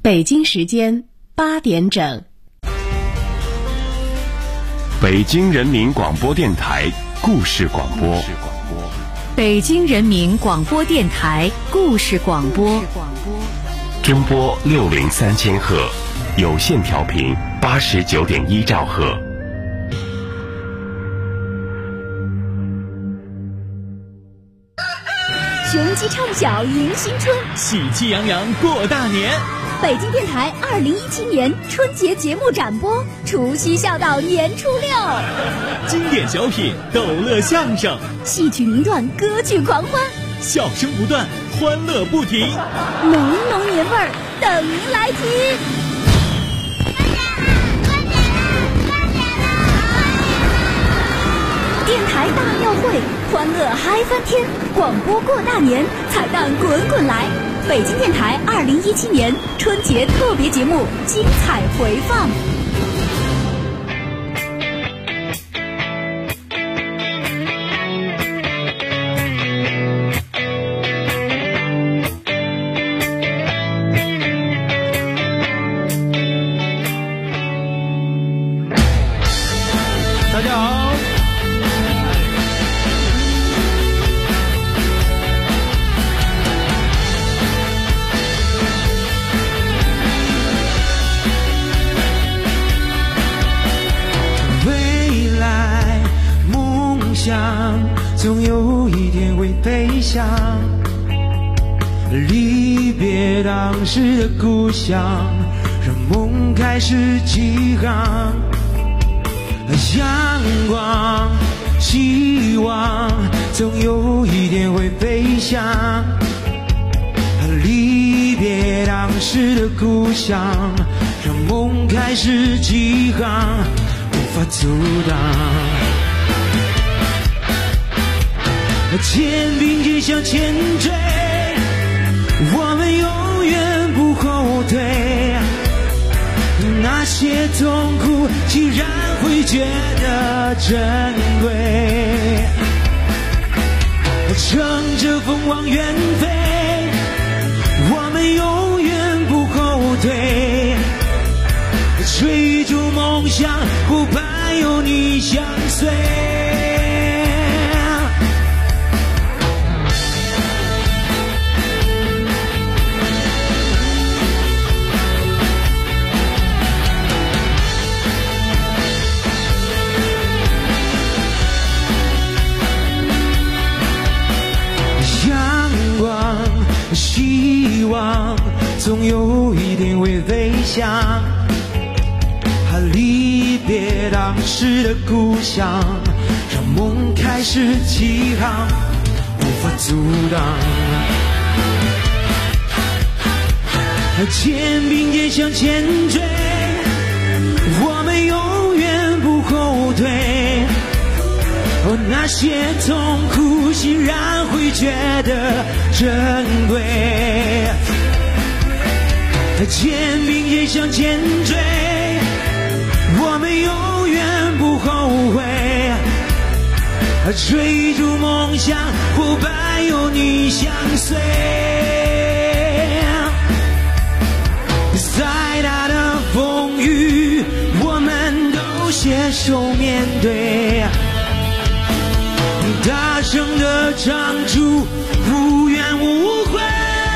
北京时间8点整。 北京人民广播电台故事广播。 北京人民广播电台故事广播。 中波603000赫，有线调频89.1兆赫。 雄鸡唱响迎新春， 喜气洋洋过大年。 北京电台2017年春节节目展播，除夕笑到年初6。 经典小品，逗乐相声， 戏曲名段，歌剧狂欢， 笑声不断，欢乐不停， 浓浓年味儿等您来听。电台大庙会，欢乐嗨翻天，广播过大年，彩蛋滚滚来。北京电台2017年春节特别节目精彩回放。 大家好， 总有一天会飞翔，离别当时的故乡，让梦开始起航。阳光希望总有一天会飞翔，离别当时的故乡，让梦开始起航，无法阻挡。肩并肩向前追，我们永远不后退。那些痛苦既然会觉得珍贵，乘着风往远飞，我们永远不后退。追逐梦想，不怕有你相随。希望总有一天会飞翔，离别当时的故乡，让梦开始起航，无法阻挡。肩并肩向前追，我们永远不后退。那些痛苦欣然会觉得珍贵，肩并肩向前追，我们永远不后悔。追逐梦想，不怕有你相随。再大的风雨，我们都携手面对。大声的唱出无怨无悔，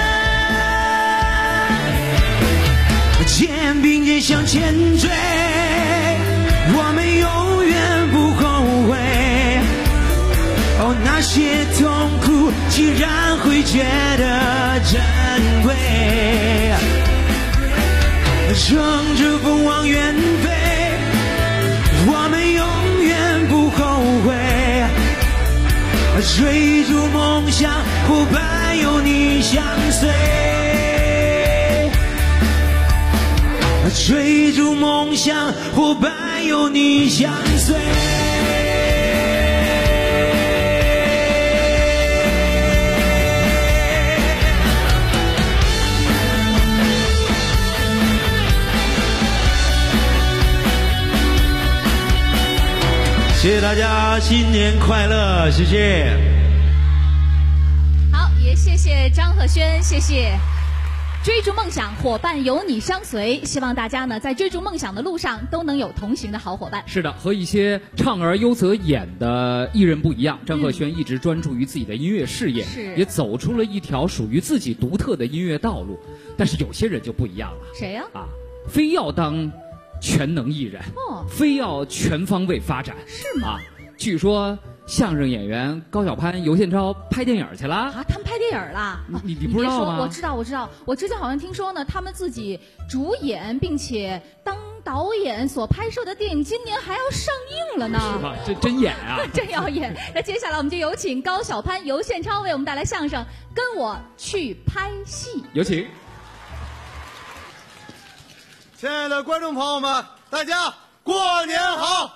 肩并肩向前追，我们永远不后悔。那些痛苦既然会觉得珍贵，乘着风往远飞，我们永远不后悔。追逐梦想，不怕有你相随。追逐梦想，不怕有你相随。谢谢大家，新年快乐，谢谢。 好，也谢谢张赫宣，谢谢。 追逐梦想，伙伴有你相随。希望大家呢在追逐梦想的路上都能有同行的好伙伴。 是的，和一些唱而优则演的艺人不一样，张赫宣一直专注于自己的音乐事业，也走出了一条属于自己独特的音乐道路。但是有些人就不一样了。 谁呀？ 非要当全能艺人，非要全方位发展， 是吗？ 据说相声演员高晓攀、尤宪超拍电影去了啊！ 他们拍电影了？ 你不知道吗？ 我知道。我之前好像听说呢，他们自己主演并且当导演所拍摄的电影，今年还要上映了呢。 是吧？这真演啊！ 真要演。那接下来我们就有请高晓攀、尤宪超为我们带来相声《跟我去拍戏》。 有请。 亲爱的观众朋友们，大家过年好！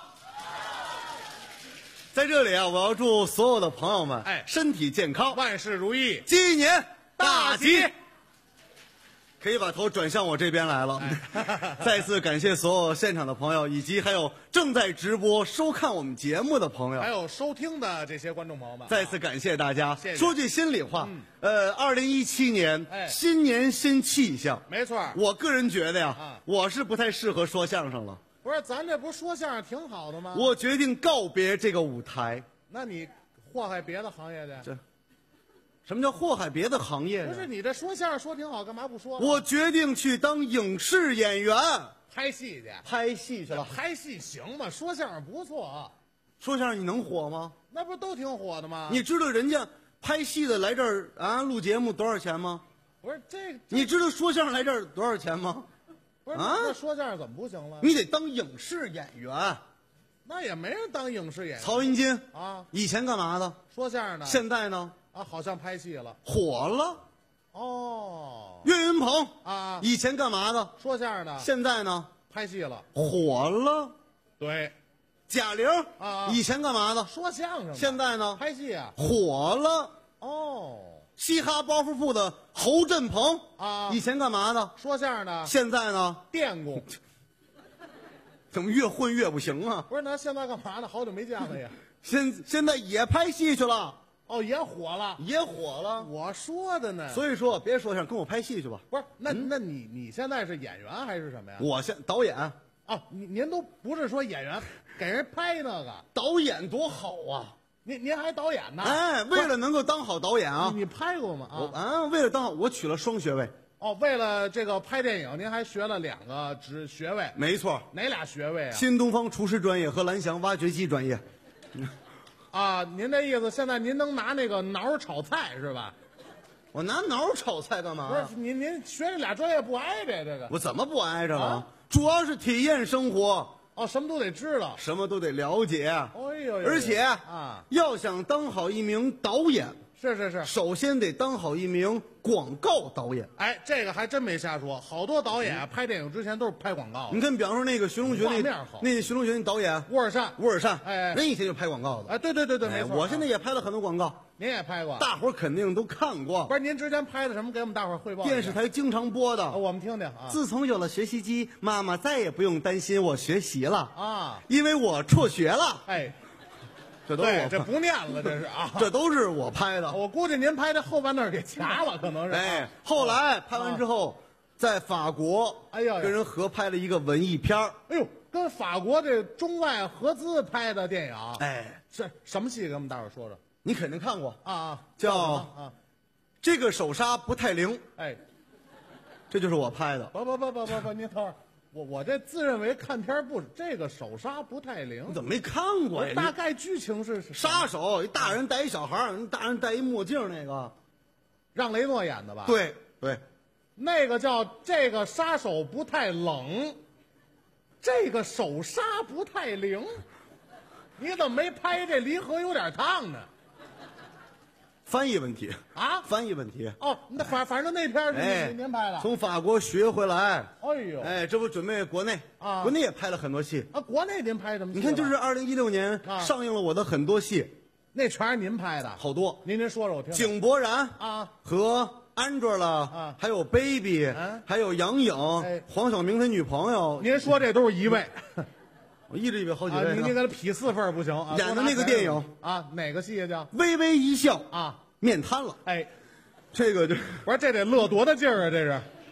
在这里啊，我要祝所有的朋友们身体健康， 万事如意， 鸡年大吉。可以把头转向我这边来了。再次感谢所有现场的朋友，以及还有正在直播收看我们节目的朋友， 还有收听的这些观众朋友们， 再次感谢大家。 谢谢。 说句心里话，2017年新年新气象， 没错。 我个人觉得呀，我是不太适合说相声了。 不是，咱这不是说相声挺好的吗？ 我决定告别这个舞台。 那你祸害别的行业的？ 这什么叫祸害别的行业？ 不是，你这说相声说挺好，干嘛不说？ 我决定去当影视演员， 拍戏去。 拍戏去了？ 拍戏行吗？说相声不错。 说相声你能火吗？ 那不都挺火的吗？ 你知道人家拍戏的来这儿录节目多少钱吗？ 不是这， 你知道说相声来这儿多少钱吗？ 不是那说相声怎么不行了？ 你得当影视演员。 那也没人当影视演员。 曹云金啊， 以前干嘛的？ 说相声的。 现在呢？ 好像拍戏了， 火了。 哦。 岳云鹏啊， 以前干嘛的？ 说相声的。 现在呢？ 拍戏了， 火了。 对。 贾玲啊， 以前干嘛的？ 说相声的。 现在呢？ 拍戏啊， 火了。 哦。 嘻哈包袱铺的侯振鹏啊， 以前干嘛的？ 说相声的。 现在呢？ 电工。 怎么越混越不行啊？ 不是，那现在干嘛呢？好久没见了呀。 现在也拍戏去了。 哦，也火了， 也火了。 我说的呢。 所以说，别说相声，跟我拍戏去吧。 不是，那你现在是演员还是什么呀？ 我导演。 哦，您都不是说演员，给人拍那个导演多好啊！ 您还导演呢？ 哎，为了能够当好导演啊， 你拍过吗？ 为了当好，我取了双学位。 哦，为了这个拍电影，您还学了2个学位？ 没错。 哪俩学位啊？ 新东方厨师专业和蓝翔挖掘机专业。 啊，您这意思，现在您能拿那个挠炒菜是吧？ 我拿挠炒菜干嘛？ 不是，您学这俩专业不挨着这个？ 我怎么不挨着了？主要是体验生活。 哦，什么都得知道， 什么都得了解。 哎呦， 而且要想当好一名导演， 是， 首先得当好一名广告导演。 哎，这个还真没瞎说，好多导演拍电影之前都是拍广告的。 你看，比方说那个《寻龙诀》那寻龙诀那导演乌尔善， 哎，人以前就拍广告的。 哎，对，没错。 我现在也拍了很多广告。 您也拍过， 大伙儿肯定都看过。 不是，您之前拍的什么？给我们大伙儿汇报一下。 电视台经常播的， 我们听听啊。 自从有了学习机，妈妈再也不用担心我学习了啊， 因为我辍学了。 哎， 这都是我这不念了，这是啊， 这都是我拍的。 我估计您拍的后半段给掐了，可能是。 哎，后来拍完之后，在法国， 哎呀， 跟人合拍了一个文艺片哎呦，跟法国这中外合资拍的电影。 哎， 是什么戏？给我们大伙儿说说。 你肯定看过叫这个手刹不太灵。 哎， 这就是我拍的。 不，您等会儿，我这自认为看片不这个手刹不太灵。 你怎么没看过呀？ 大概剧情是杀手，一大人带一小孩，大人戴一墨镜，那个让雷诺演的吧？ 对， 那个叫这个杀手不太冷，这个手刹不太灵。你怎么没拍这离合有点烫呢？ 翻译问题啊， 翻译问题。 哦，那反正那片是您拍的， 从法国学回来。 哎呦， 哎，这不准备国内啊？国内也拍了很多戏啊。国内您拍什么戏？ 你看，就是2016年上映了我的很多戏， 那全是您拍的， 好多。 您说说我听。 井柏然啊， 和Angela啊，还有 Baby，还有杨颖，黄晓明他女朋友。 您说这都是一位。 我一直以为好几位呢。 您给他劈4份不行啊！ 演的那个电影啊，哪个戏叫微微一笑啊？ 面瘫了。 哎， 这个就不是这得乐多大劲儿啊！这是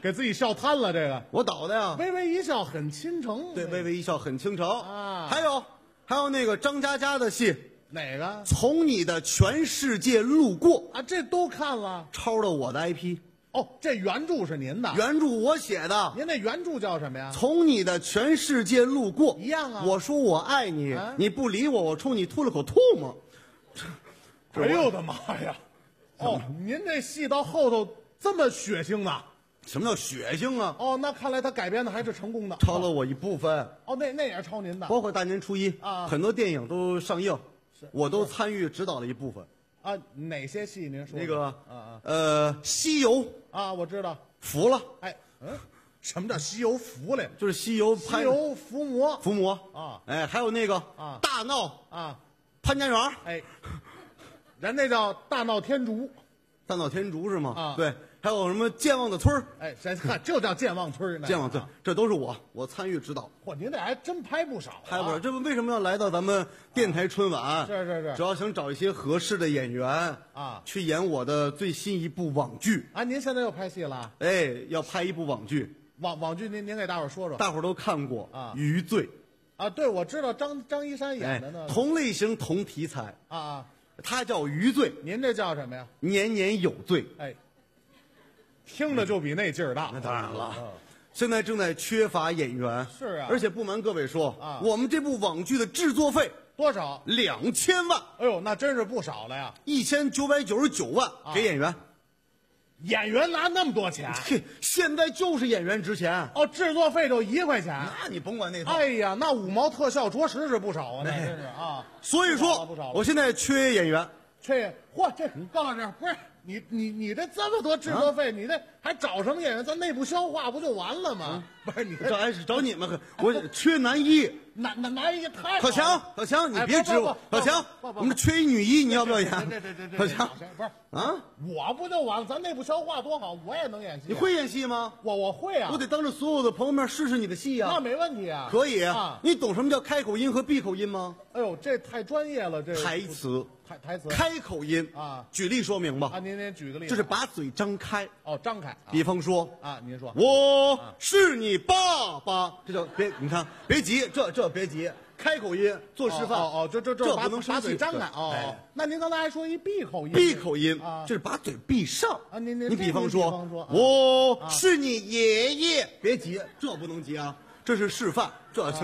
给自己笑瘫了。这个我导的呀。 微微一笑很倾城。 对，微微一笑很倾城啊。 还有那个张嘉佳的戏， 哪个？ 从你的全世界路过啊，这都看了， 抄的我的 IP。 哦，这原著是您的？ 原著我写的。 您那原著叫什么呀？ 从你的全世界路过。 一样啊。 我说我爱你，你不理我，我冲你吐了口唾沫。 哎呦我的妈呀！哦，您这戏到后头这么血腥呢？ 什么叫血腥啊？ 哦，那看来他改编的还是成功的。 抄了我一部分。 哦，那也是抄您的。 包括大年初一啊， 很多电影都上映，我都参与指导了一部分。 啊，哪些戏您说？ 那个西游啊，我知道。 服了。 哎，什么叫西游服了？ 就是西游伏魔。 伏魔啊， 哎，还有那个大闹啊， 潘家园。 哎，人那叫大闹天竺。 大闹天竺是吗？ 啊， 对，还有什么健忘的村儿？ 哎，就叫健忘村。 健忘村，这都是我参与指导。 嚯，您这还真拍不少。 拍不少，这不为什么要来到咱们电台春晚？ 是， 主要想找一些合适的演员啊， 去演我的最新一部网剧啊。您现在又拍戏了？ 哎，要拍一部网剧。 网剧您给大伙说说。 大伙都看过啊， 《余罪》 啊，对，我知道张一山演的呢。 同类型同题材啊， 他叫《余罪》， 您这叫什么呀？ 年年有罪。 哎，听着就比那劲儿大。 那当然了。现在正在缺乏演员。 是啊。 而且不瞒各位说啊， 我们这部网剧的制作费多少 ？2000万。 哎呦，那真是不少了呀 ！1999万给演员。 演员拿那么多钱？ 嘿，现在就是演员值钱。 哦，制作费就1块钱。 那你甭管那套。 哎呀，那5毛特效着实是不少啊，那真是啊。 所以说，我现在缺演员。 嚯，这高老师不是你这么多制作费，你这还找什么演员？咱内部消化不就完了吗？不是你找你们，我缺男一。 男一太小强，你别指我。小强，我们缺一女一，你要不要演？小强， 不是啊， 我不就完了？咱内部消化多好，我也能演戏。 你会演戏吗？ 我会啊， 我得当着所有的朋友面试试你的戏啊。 那没问题啊， 可以啊。你懂什么叫开口音和闭口音吗？ 哎呦，这太专业了，这台词。 台词开口音啊， 举例说明吧。 啊，您举个例子， 就是把嘴张开。 哦，张开。 比方说啊，您说我是你爸爸，这叫你看别急，这别急，开口音做示范。 哦，这不能把嘴张开。哦，那您刚才还说一闭口音。 闭口音就是把嘴闭上啊。你比方说我是你爷爷，别急，这不能急啊，这是示范，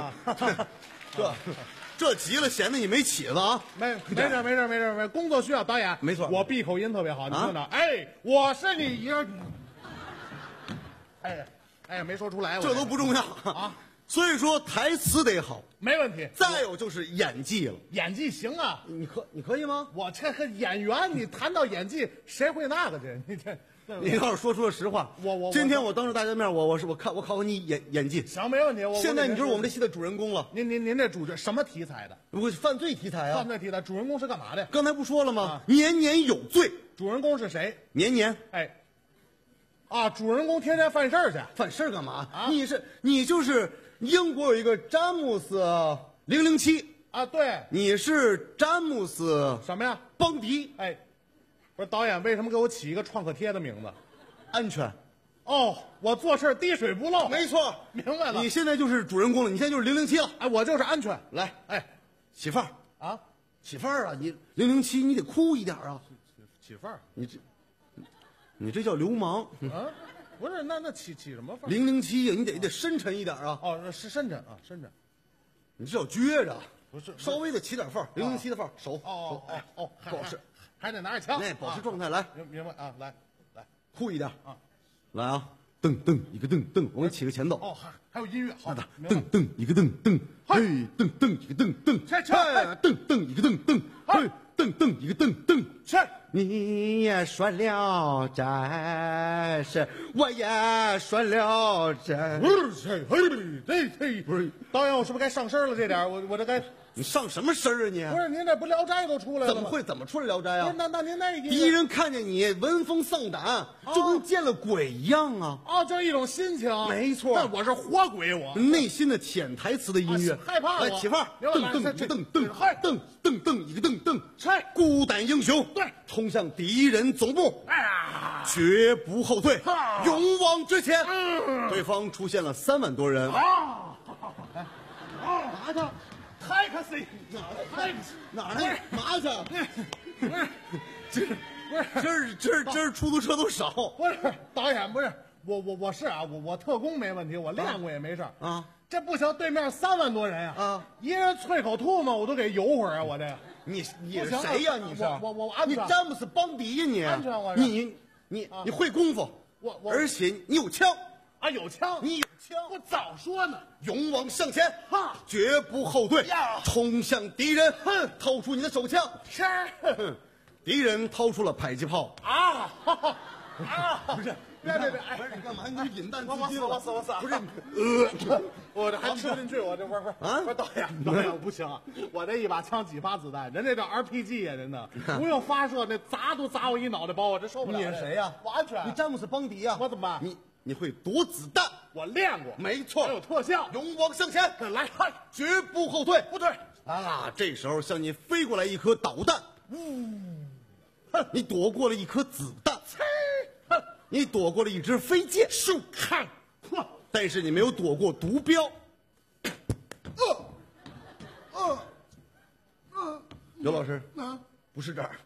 这急了显得你没起子啊！ 没事，工作需要。导演， 没错， 我闭口音特别好。你听着，哎，我是你爷。哎，没说出来， 这都不重要啊。所以说台词得好， 没问题。 再有就是演技了， 演技行啊。 你可以吗？ 我这个演员，你谈到演技，谁会那个去？ 你要是说出了实话，今天我当着大家面，我考考你演技。 行，没问题。 现在你就是我们这戏的主人公了。 您这主角什么题材的？ 我犯罪题材啊。 犯罪题材，主人公是干嘛的？ 刚才不说了吗？年年有罪。 主人公是谁？ 年。 哎，主人公天天犯事儿去。 犯事儿干嘛？你就是英国有一个詹姆斯007 啊，对， 你是詹姆斯什么呀？ 邦迪。 哎。不是导演，为什么给我起一个创可贴的名字？ 安全。 哦，我做事滴水不漏。 没错， 明白了。 你现在就是主人公了，你现在就是007了。 哎，我就是安全。 来，起范儿啊， 起范儿啊！你007，你得酷一点啊！ 起范儿， 你这叫流氓啊！不是，那起什么范儿 ？007呀，你得深沉一点啊！ 哦，是深沉啊，深沉。 你这叫撅着， 不是， 稍微的起点范儿，007的范儿，手保持。 还得拿着枪， 保持状态，来， 明白啊？来， 酷一点啊！来啊，噔噔一个噔噔，我给你起个前奏。 哦，还有音乐，好的， 噔噔一个噔噔，嘿，噔噔一个噔噔，噔噔一个噔噔，嘿，噔噔一个噔噔，你也说聊斋是，我也说聊斋。 不是，导演，我是不是该上身了？这点，我这该。 你上什么身啊你？ 不是您这不《聊斋》都出来了吗？ 怎么出来《聊斋》啊？ 那您那敌人看见你闻风丧胆，就跟见了鬼一样啊！ 就是一种心情。 没错， 但我是活鬼，我内心的潜台词的音乐， 害怕我。 来起范儿，噔噔一个噔噔，噔噔噔一个噔噔，孤胆英雄， 对， 冲向敌人总部。 哎呀， 绝不后退，勇往直前。对方出现了3万多人。 哪去？太可惜， 哪来？嘛去？这是出租车都少。 不是导演，不是我是啊，我特工没问题，我练过也没事啊。这不行，对面3万多人啊，一人啐口唾沫我都给游会儿啊，我这。 你是谁呀？你是我安全。 你詹姆斯邦迪呀你？ 安全我。 你会功夫，而且你有枪啊，有枪， 你有枪， 我早说呢， 勇往向前，绝不后退，冲向敌人，掏出你的手枪， 是， 敌人掏出了迫击炮啊， 不是。别，不是你干嘛？你引弹自尽了？ 我死！ 不是， 我这还吃不进去，我这不是导演不行，我这一把枪几发子弹，人这叫 RPG 呀，人呢不用发射，那砸都砸我一脑袋包，我这受不了。 你是谁呀？ 我安全。 你詹姆斯邦迪呀？ 我怎么办？ 你会躲子弹？ 我练过， 没错， 还有特效， 勇往向前， 来， 绝不后退， 不退啊！这时候向你飞过来一颗导弹，你躲过了一颗子弹。你躲过了一支飞剑，但是你没有躲过毒镖。刘老师，不是这儿。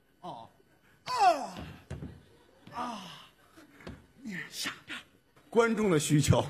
你下边。观众的需求，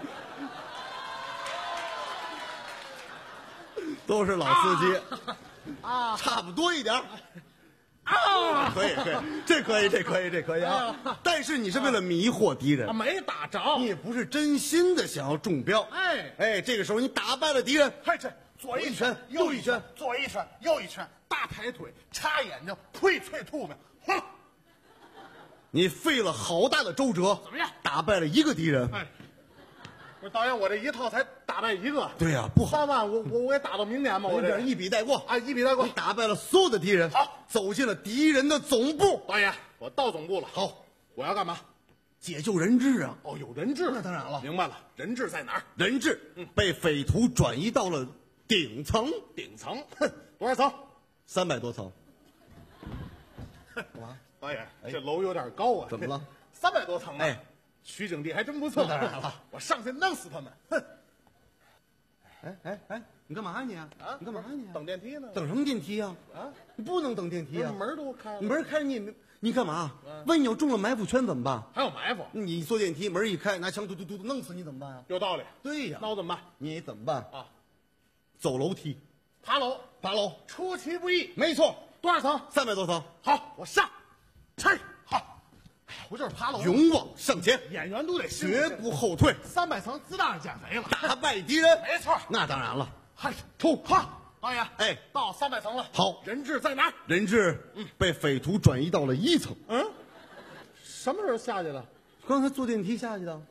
都是老司机，差不多一点。可以，这可以啊！但是你是为了迷惑敌人， 没打着， 你不是真心的想要中标。这个时候你打败了敌人， 这左一拳，右一拳， 左一拳，右一拳，大抬腿，插眼睛，呸啐吐沫，哼！ 你费了好大的周折， 怎么样？ 打败了一个敌人。 不是导演，我这一套才打败一个。 对呀，不好。 3万，我也打到明年嘛，我这一笔带过啊，一笔带过。 你打败了所有的敌人， 好， 走进了敌人的总部。 导演，我到总部了。 好， 我要干嘛？ 解救人质啊！ 哦，有人质， 那当然了。 明白了，人质在哪儿？ 人质被匪徒转移到了顶层。 顶层，多少层 ？300多层。 干嘛？导演，这楼有点高啊。 怎么了 ？300多层啊！取景地还真不错。 当然了， 我上去弄死他们！哼！ 你干嘛呀你？你干嘛呀你？ 等电梯呢？ 等什么电梯呀？你不能等电梯啊！ 门都开了。 门开你干嘛？万一有中了埋伏圈怎么办？ 还有埋伏？ 你坐电梯门一开，拿枪嘟弄死你怎么办啊？ 有道理。 对呀。 那我怎么办？ 你怎么办啊？ 走楼梯， 爬楼，出其不意。 没错。 多少层 ？300多层。 好，我上。好。我就是爬楼， 勇往上前， 演员都得绝不后退。 300层自当然减肥了， 打败敌人， 没错。 那当然了。 出导演，到300层了。 好， 人质在哪儿？ 人质被匪徒转移到了1层。 什么时候下去的？ 刚才坐电梯下去的。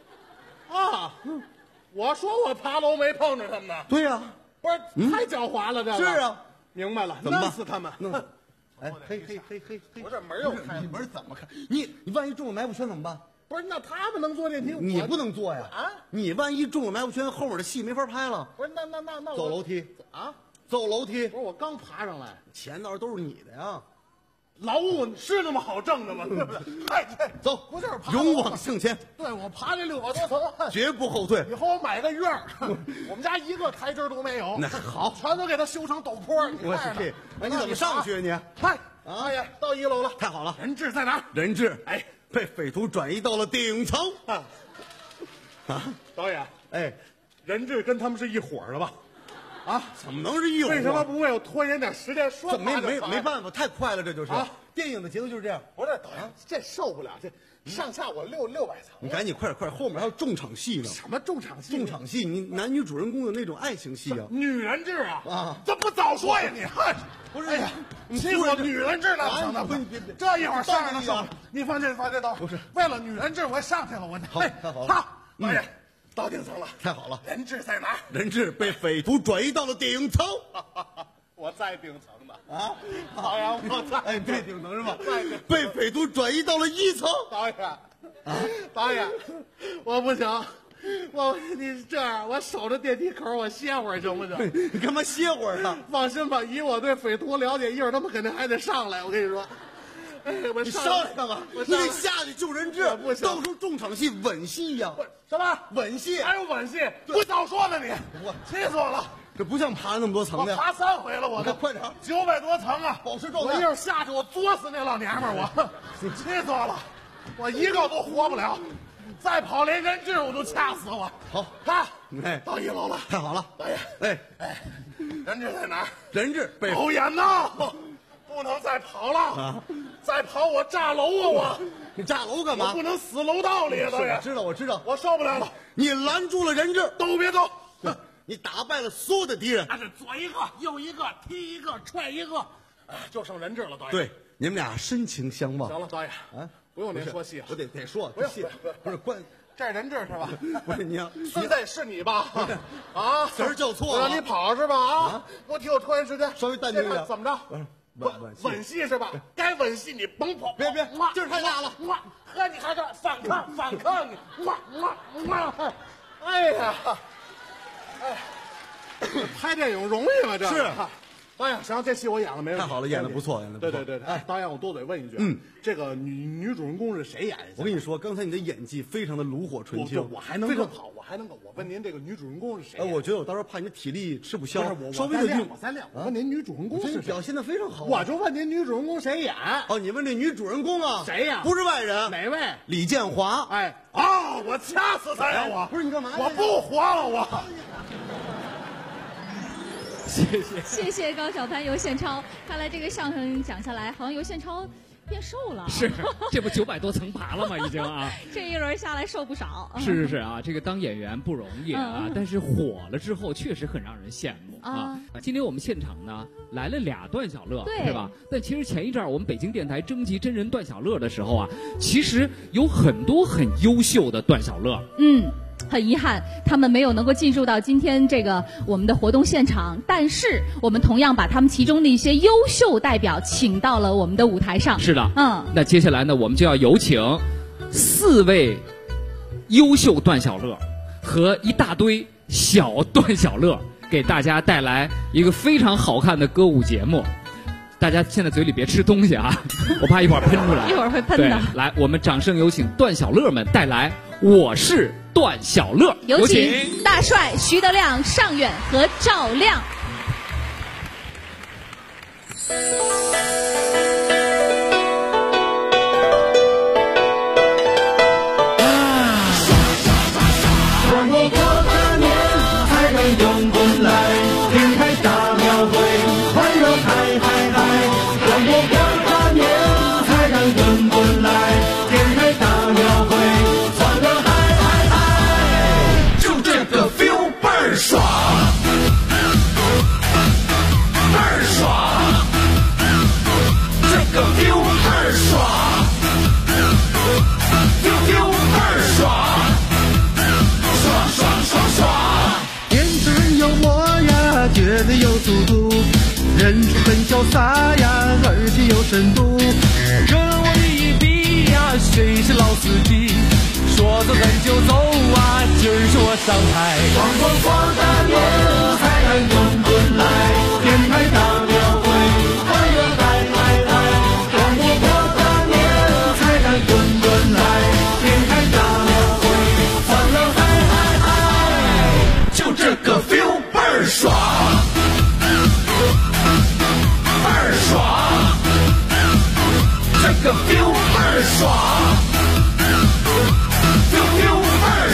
我说我爬楼没碰着他们呢。 对呀， 不是太狡猾了，这个是啊。 明白了， 怎么弄死他们。 嘿， 我这门又开， 你门怎么开？你万一中了埋伏圈怎么办？ 不是，那他们能坐电梯， 你不能坐呀！你万一中了埋伏圈，后面的戏没法拍了。 不是，那走楼梯啊？ 走楼梯。 不是，我刚爬上来， 钱倒是都是你的呀。 劳务是那么好挣的吗？对不对？ 走， 不就是爬勇往向前。 对，我爬这600多层， 绝不后退。 以后我买个院儿，我们家一个台阶都没有。 那好， 全都给他修成陡坡。 我去，你怎么上去啊你？ 哎呀，到1楼了， 太好了。 人质在哪儿？ 人质被匪徒转移到了顶层。 导演，人质跟他们是一伙的吧？ 怎么能是一伙？ 为什么不为我拖延点时间说？ 怎么没办法，太快了，这就是电影的节奏就是这样。 不是导演，这受不了，这上下我600层。 你赶紧快，后面还有重场戏呢。 什么重场戏？ 重场戏，你男女主人公的那种爱情戏啊。 女人质这不早说呀你？不是，你欺负我女人质那不行的，这一会儿上来了，你放这刀。不是，为了女人质我上去了，我好，太好了。 导演到顶层了， 太好了。 人质在哪儿？ 人质被匪徒转移到了顶层。 我在顶层呢导演，我在对顶层是吧？被匪徒转移到了1层。 导演，我不行，你这样，我守着电梯口，我歇会儿行不行？ 你干嘛歇会儿呢？ 放心吧，以我对匪徒了解，一会儿他们肯定还得上来。我跟你说， 你上来干嘛？你得下去救人质，不行，都说重场戏吻戏呀。 什么吻戏？ 还有吻戏？不早说呢你！我气死我了！ 这不像爬那么多层的， 我爬3回了，我都快点 ，900多层啊， 保持状态。 我一会儿下去，我作死那老娘们儿，我气死我了，我一个都活不了，再跑连人质我都掐死我。 好， 哎，到1楼了， 太好了， 导演，哎，人质在哪儿？ 人质被导演呐，不能再跑了啊！再跑我炸楼啊！我你炸楼干嘛？ 我不能死楼道里啊！导演， 我知道， 我受不了了。 你拦住了人质， 都别走。 你打败了所有的敌人， 那是左一个，右一个，踢一个，踹一个，就剩人质了。导演， 对，你们俩深情相望。 行了，导演啊， 不用您说戏了， 我得说， 不戏不是关。 这人质是吧？ 不是你， 现在是你吧？啊， 词儿叫错了， 让你跑是吧？啊，我替我拖延时间， 稍微淡定一点。 怎么着？吻戏是吧？该吻戏你甭跑， 别，劲儿太大了。 呵，你还这反抗你，哎呀，拍电影容易吗？这是。 导演，行，这戏我演了没问题。 太好了，演的不错，演的不错。 对。哎，导演，我多嘴问一句，这个女主人公是谁演的？ 我跟你说，刚才你的演技非常的炉火纯青， 我还能够跑，我还能够。我问您，这个女主人公是谁？ 我觉得我到时候怕你体力吃不消，稍微的练，我再练。我问您，女主人公是谁？ 表现的非常好。 我就问您，女主人公谁演？ 哦，你问这女主人公啊？ 谁呀？ 不是外人， 哪位？ 李建华。 哎，我掐死他呀！我不是你干嘛？ 我不活了，我。 谢谢高晓攀、尤宪超。看来这个相声讲下来，好像尤宪超变瘦了。 是，这不900多层爬了吗？已经啊， 这一轮下来瘦不少。 是啊，这个当演员不容易啊，但是火了之后确实很让人羡慕啊。今天我们现场呢来了2段小乐，对吧？但其实前一阵我们北京电台征集真人段小乐的时候啊，其实有很多很优秀的段小乐。 很遗憾，他们没有能够进入到今天这个我们的活动现场，但是我们同样把他们其中的一些优秀代表请到了我们的舞台上。 是的，那接下来呢，我们就要有请4位优秀段小乐和一大堆小段小乐，给大家带来一个非常好看的歌舞节目。大家现在嘴里别吃东西啊，我怕一会儿喷出来。 一会儿会喷的。 来，我们掌声有请段小乐们带来《我是段小乐》， 有请大帅、徐德亮、尚远和赵亮。 觉得有速度，人是很潇洒呀，而且有深度。跟我比一比呀，谁是老司机？说走咱就走啊，今儿是我上台。广大年，才敢滚滚来，电台大庙会，欢乐嗨！广大年，才敢滚滚来，电台大庙会，欢乐嗨！就这个 feel 倍儿爽。这个 feel 倍儿爽 ，feel 倍儿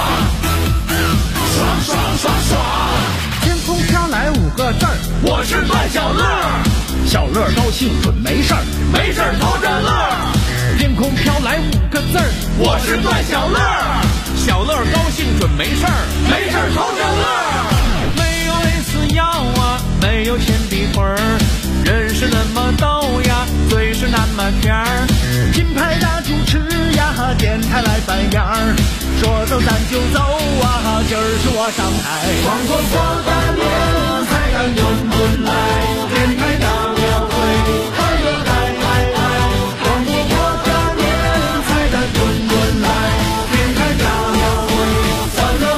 爽，爽！天空飘来5个字儿，我是段小乐，小乐高兴准没事儿，没事儿偷着乐。天空飘来5个字儿，我是段小乐，小乐高兴准没事儿，没事儿偷着乐。没有蕾丝腰啊，没有铅笔腿儿。人是那么逗呀，嘴是那么甜儿，品牌大主持呀，电台来扮演儿，说走咱就走啊，今儿是我上台。广大年，才敢滚滚来，电台大庙会，欢乐嗨！广大年，才敢滚滚来，电台大庙会，欢乐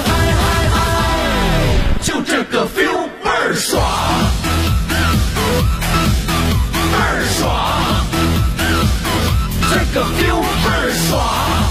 嗨！就这个 feel 倍儿爽。 爽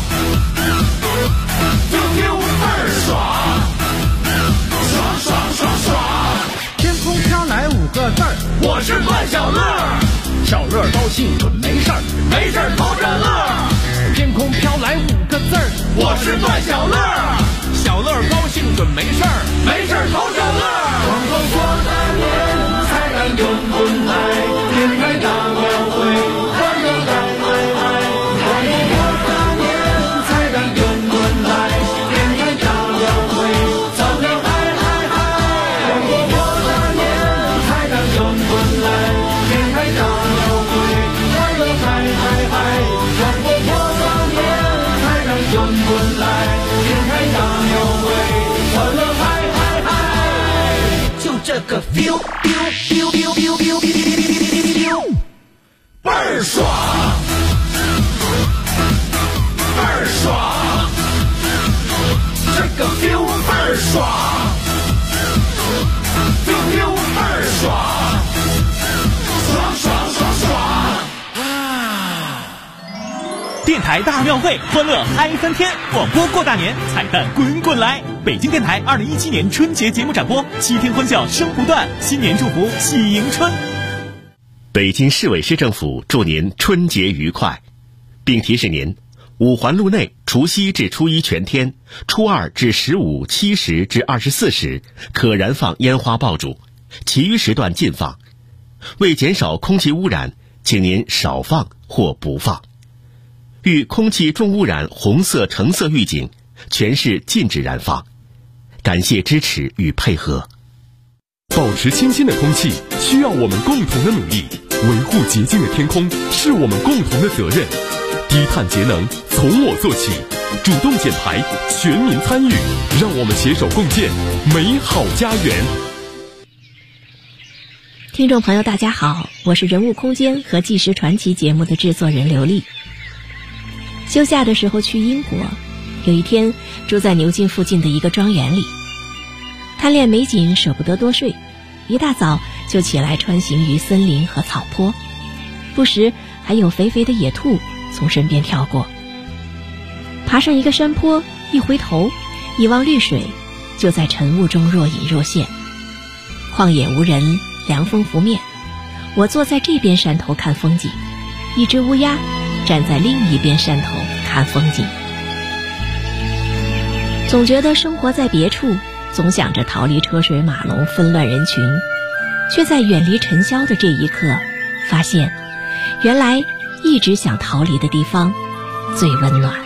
，biu 倍儿爽，爽爽爽爽。 天空飘来5个字儿， 我是段小乐， 小乐高兴准没事儿， 没事偷着乐。 天空飘来5个字儿， 我是段小乐， 小乐高兴准没事儿， 没事偷着乐。 广播过大年，彩蛋滚滚来，天开大庙会，欢乐嗨嗨嗨。广播过大年，彩蛋滚滚来，天开大庙会，早上嗨嗨嗨。广播过大年，彩蛋滚滚来，天开大庙会，欢乐嗨嗨嗨。广播过大年，彩蛋滚滚来，天开大庙会，欢乐嗨嗨嗨。就这个 feel。 倍儿爽，倍儿爽，这个 feel 倍儿爽，feel 倍儿爽，爽爽爽爽。 电台大庙会，欢乐嗨翻天，广播过大年，彩蛋滚滚来。北京电台2017年春节节目展播，7天欢笑声不断，新年祝福喜迎春。 北京市委市政府祝您春节愉快，并提示您，五环路内除夕至初一全天，初二至15、7时至24时可燃放烟花爆竹，其余时段禁放。为减少空气污染，请您少放或不放。遇空气重污染红色、橙色预警，全市禁止燃放。感谢支持与配合。 保持清新的空气需要我们共同的努力，维护洁净的天空是我们共同的责任。低碳节能从我做起，主动减排，全民参与，让我们携手共建美好家园。 听众朋友大家好，我是人物空间和纪实传奇节目的制作人刘丽。休假的时候去英国，有一天住在牛津附近的一个庄园里，贪恋美景舍不得多睡，一大早就起来穿行于森林和草坡，不时还有肥肥的野兔从身边跳过。爬上一个山坡，一回头一望绿水，就在晨雾中若隐若现。旷野无人，凉风拂面，我坐在这边山头看风景，一只乌鸦站在另一边山头看风景。总觉得生活在别处，总想着逃离车水马龙纷乱人群，却在远离尘嚣的这一刻发现，原来一直想逃离的地方最温暖。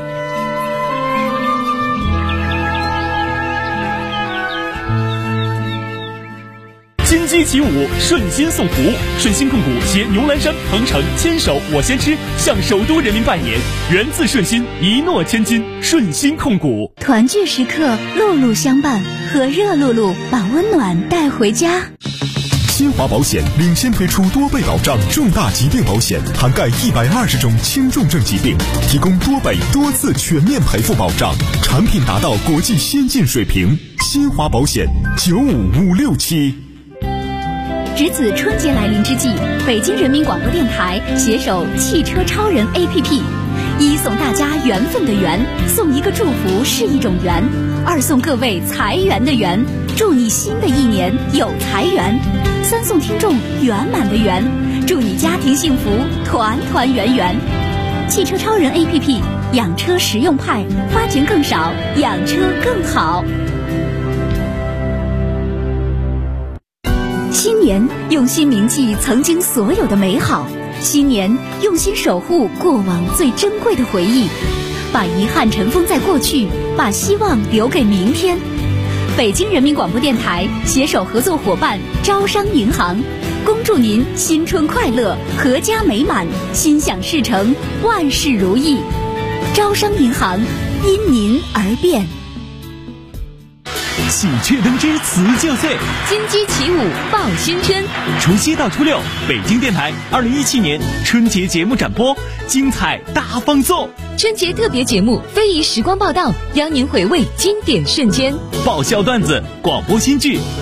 金鸡起舞，顺心送福。顺心控股携牛栏山、鹏城牵手我先吃，向首都人民拜年。源自顺心，一诺千金。顺心控股。 团聚时刻，路路相伴，和热露露把温暖带回家。 新华保险领先推出多倍保障重大疾病保险，涵盖120种轻重症疾病，提供多倍多次全面赔付保障，产品达到国际先进水平。新华保险95567。 值此春节来临之际，北京人民广播电台携手汽车超人 APP， 一送大家缘分的缘，送一个祝福是一种缘；二送各位财源的源，祝你新的一年有财源；三送听众圆满的圆，祝你家庭幸福团团圆圆。汽车超人 APP， 养车实用派，花钱更少，养车更好。新年用心铭记曾经所有的美好，新年用心守护过往最珍贵的回忆，把遗憾尘封在过去，把希望留给明天。北京人民广播电台携手合作伙伴招商银行，恭祝您新春快乐，阖家美满，心想事成，万事如意。招商银行因您而变。 喜鹊登枝辞旧岁， 金鸡起舞报新春。 除夕到初六，北京电台2017年春节节目展播，精彩大放送。 春节特别节目非遗时光报道，邀您回味经典瞬间， 爆笑段子，广播新剧。